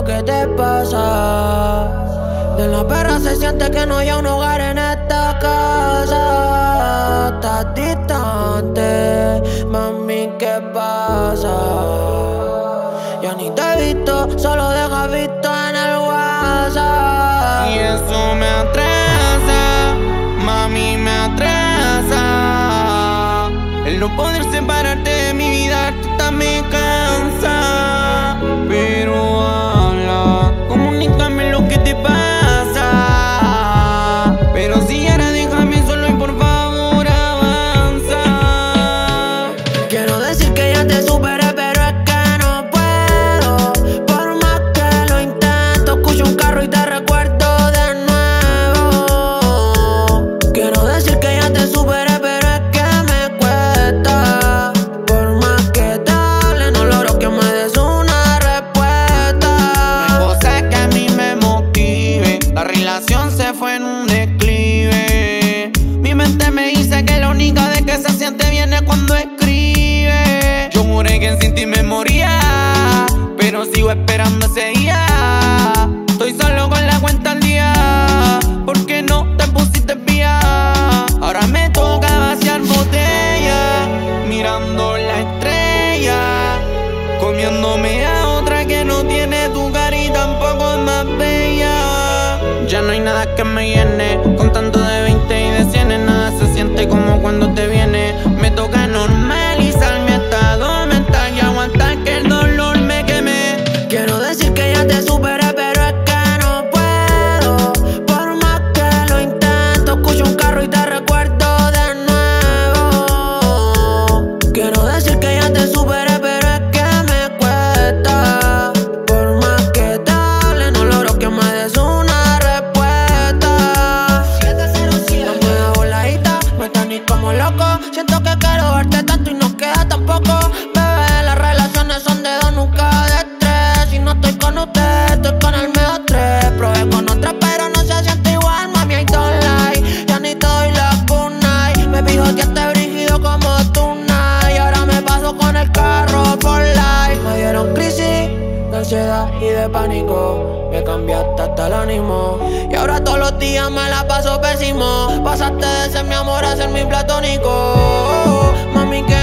¿qué te pasa? De la perra se siente que no hay un hogar en esta casa. Estás distante, mami, ¿qué pasa? Ya ni te he visto, solo dejas visto en el WhatsApp. Y eso me atrasa, mami, me atrasa. El no poder separarte de mi vida, tú me cansa. Pero habla, comunícame lo que te pasa. Pero si ahora déjame solo y por favor avanza. Quiero decir que ya te superé, pero es que no puedo. Por más que lo intento, escucho un carro y te recuerdo de nuevo. Quiero decir que ya te superé, pero es que me cuesta. Por más que te hable, no logro que me des una respuesta. No hay cosa que a mí me motive, la relación se fue en un declive. Mi mente me dice que la única vez que se siente bien es cuando escribe. Yo juré que sin ti me moría, pero sigo esperando ese día. Estoy solo con la cuenta al día, porque no te pusiste vía. Ahora me toca vaciar botella, mirando la estrella, comiéndome a otra que no tiene tu cara y tampoco es más bella. Ya no hay nada que me llene, con tanto de 20 y de 100 nada se siente como cuando te viene. Me toca normalizar mi estado mental y aguantar que el dolor me queme. Quiero decir que ya te superé, pero es que no puedo. Por más que lo intento, escucho un carro y te recuerdo de nuevo. Quiero decir que ya te superé, pero es que me cuesta. Por más que te hable, no logro que me des una respuesta. 707. No me da voladita, me está ni como loco. Siento que quiero verte tanto y no queda tampoco. Bebé, las relaciones son de dos, nunca de tres. Si no estoy con usted, estoy con el mejor tres. Probé con otra, pero no se siente igual, mami, I don't lie. Ya ni te doy la good night. Me pido que esté brígido como tonight. Y ahora me paso con el carro for life. Me dieron crisis de ansiedad y de pánico. Me cambiaste hasta el ánimo. Y ahora todos los días me la paso pésimo. Pasaste de ser mi amor a ser mi platónico. Mami, que